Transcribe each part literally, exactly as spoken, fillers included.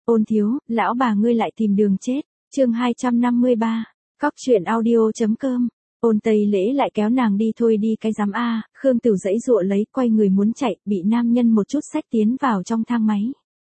Ôn thiếu, lão bà ngươi lại tìm đường chết. Chương hai trăm năm mươi ba. Cóc truyện audio.com. Ôn Tây Lễ lại kéo nàng đi thôi đi cái giám a, Khương Tửu giãy giụa lấy, quay người muốn chạy, bị nam nhân một chút xách tiến vào trong thang máy.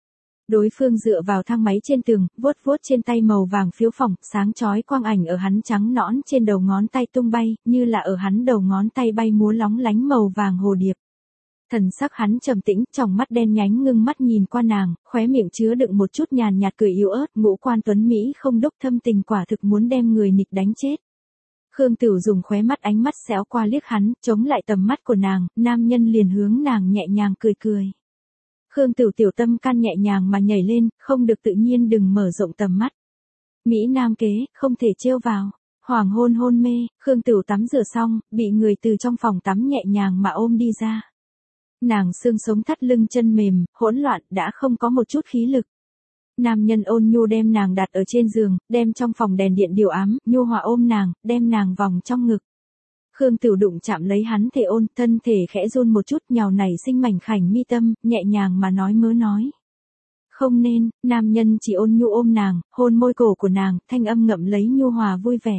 Đối phương dựa vào thang máy trên tường, vuốt vuốt trên tay màu vàng phiếu phỏng, sáng chói quang ảnh ở hắn trắng nõn trên đầu ngón tay tung bay, như là ở hắn đầu ngón tay bay múa lóng lánh màu vàng hồ điệp. Thần sắc hắn trầm tĩnh, tròng mắt đen nhánh ngưng mắt nhìn qua nàng, khóe miệng chứa đựng một chút nhàn nhạt cười yếu ớt, ngũ quan tuấn mỹ không đúc thâm tình quả thực muốn đem người nịch đánh chết. Khương Tửu dùng khóe mắt ánh mắt xéo qua liếc hắn, chống lại tầm mắt của nàng, nam nhân liền hướng nàng nhẹ nhàng cười cười. Khương Tửu tiểu tâm can nhẹ nhàng mà nhảy lên, không được tự nhiên đừng mở rộng tầm mắt. Mỹ nam kế, không thể trêu vào. Hoàng hôn hôn mê, Khương Tửu tắm rửa xong, bị người từ trong phòng tắm nhẹ nhàng mà ôm đi ra. Nàng xương sống thắt lưng chân mềm, hỗn loạn, đã không có một chút khí lực. Nam nhân ôn nhu đem nàng đặt ở trên giường, đem trong phòng đèn điện điều ám, nhu hòa ôm nàng, đem nàng vòng trong ngực. Khương Tửu đụng chạm lấy hắn thể ôn, thân thể khẽ run một chút, nhào nảy sinh mảnh khảnh mi tâm, nhẹ nhàng mà nói mớ nói. Không nên, nam nhân chỉ ôn nhu ôm nàng, hôn môi cổ của nàng, thanh âm ngậm lấy nhu hòa vui vẻ.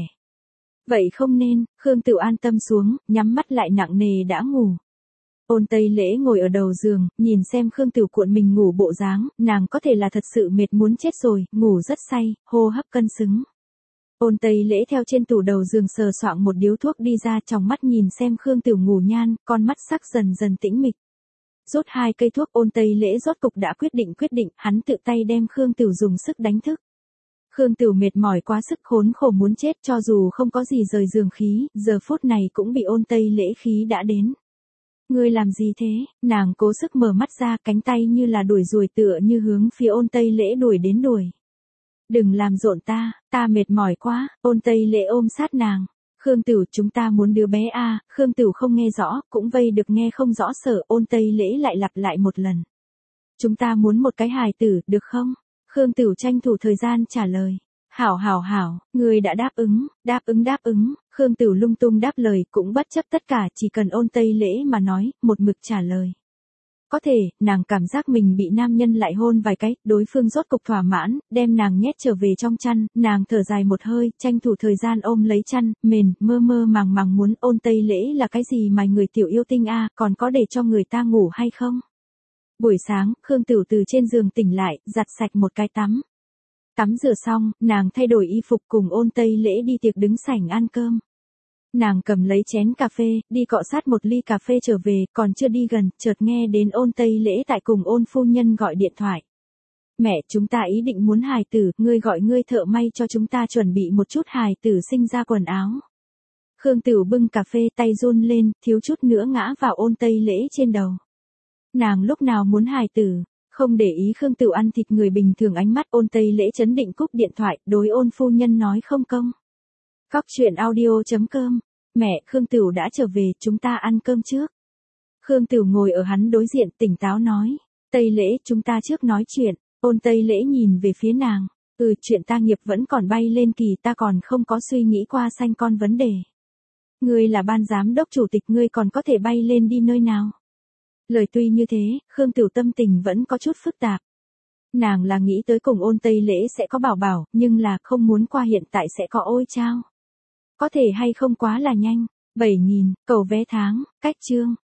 Vậy không nên, Khương Tửu an tâm xuống, nhắm mắt lại nặng nề đã ngủ. Ôn Tây Lễ ngồi ở đầu giường, nhìn xem Khương Tửu cuộn mình ngủ bộ dáng, nàng có thể là thật sự mệt muốn chết rồi, ngủ rất say, hô hấp cân xứng. Ôn Tây Lễ theo trên tủ đầu giường sờ soạng một điếu thuốc đi ra, trong mắt nhìn xem Khương Tửu ngủ nhan, con mắt sắc dần dần tĩnh mịch. Rút hai cây thuốc, Ôn Tây Lễ rốt cục đã quyết định quyết định, hắn tự tay đem Khương Tửu dùng sức đánh thức. Khương Tửu mệt mỏi quá sức khốn khổ muốn chết, cho dù không có gì rời giường khí, giờ phút này cũng bị Ôn Tây Lễ khí đã đến. Ngươi làm gì thế? Nàng cố sức mở mắt ra, cánh tay như là đuổi ruồi tựa như hướng phía Ôn Tây Lễ đuổi đến đuổi. Đừng làm rộn ta, ta mệt mỏi quá. Ôn Tây Lễ ôm sát nàng. Khương Tửu, chúng ta muốn đứa bé a. À. Khương Tửu không nghe rõ, cũng vây được nghe không rõ sợ. Ôn Tây Lễ lại lặp lại một lần. Chúng ta muốn một cái hài tử, được không? Khương Tửu tranh thủ thời gian trả lời. Hảo hảo hảo, người đã đáp ứng, đáp ứng đáp ứng. Khương Tửu lung tung đáp lời, cũng bất chấp tất cả, chỉ cần Ôn Tây Lễ mà nói, một mực trả lời. Có thể, nàng cảm giác mình bị nam nhân lại hôn vài cái, đối phương rốt cục thỏa mãn, đem nàng nhét trở về trong chăn, nàng thở dài một hơi, tranh thủ thời gian ôm lấy chăn, mền, mơ mơ màng màng muốn. Ôn Tây Lễ là cái gì mà người tiểu yêu tinh a, à, còn có để cho người ta ngủ hay không? Buổi sáng, Khương Tửu từ trên giường tỉnh lại, giặt sạch một cái tắm. Tắm rửa xong, nàng thay đổi y phục cùng Ôn Tây Lễ đi tiệc đứng sảnh ăn cơm. Nàng cầm lấy chén cà phê, đi cọ sát một ly cà phê trở về, còn chưa đi gần, chợt nghe đến Ôn Tây Lễ tại cùng Ôn phu nhân gọi điện thoại. Mẹ, chúng ta ý định muốn hài tử, ngươi gọi ngươi thợ may cho chúng ta chuẩn bị một chút hài tử sinh ra quần áo. Khương Tửu bưng cà phê, tay run lên, thiếu chút nữa ngã vào Ôn Tây Lễ trên đầu. Nàng lúc nào muốn hài tử? Không để ý Khương Tửu ăn thịt người bình thường ánh mắt. Ôn Tây Lễ chấn định cúp điện thoại, đối Ôn phu nhân nói không công. Cóc truyện audio.com. Mẹ, Khương Tửu đã trở về, chúng ta ăn cơm trước. Khương Tửu ngồi ở hắn đối diện, tỉnh táo nói. Tây Lễ, chúng ta trước nói chuyện. Ôn Tây Lễ nhìn về phía nàng. Ừ, chuyện ta nghiệp vẫn còn bay lên kỳ, ta còn không có suy nghĩ qua sanh con vấn đề. Ngươi là ban giám đốc chủ tịch, ngươi còn có thể bay lên đi nơi nào? Lời tuy như thế, Khương Tửu tâm tình vẫn có chút phức tạp. Nàng là nghĩ tới cùng Ôn Tây Lễ sẽ có bảo bảo, nhưng là không muốn qua hiện tại sẽ có ôi chao. Có thể hay không quá là nhanh. bảy nghìn, cầu vé tháng, cách chương.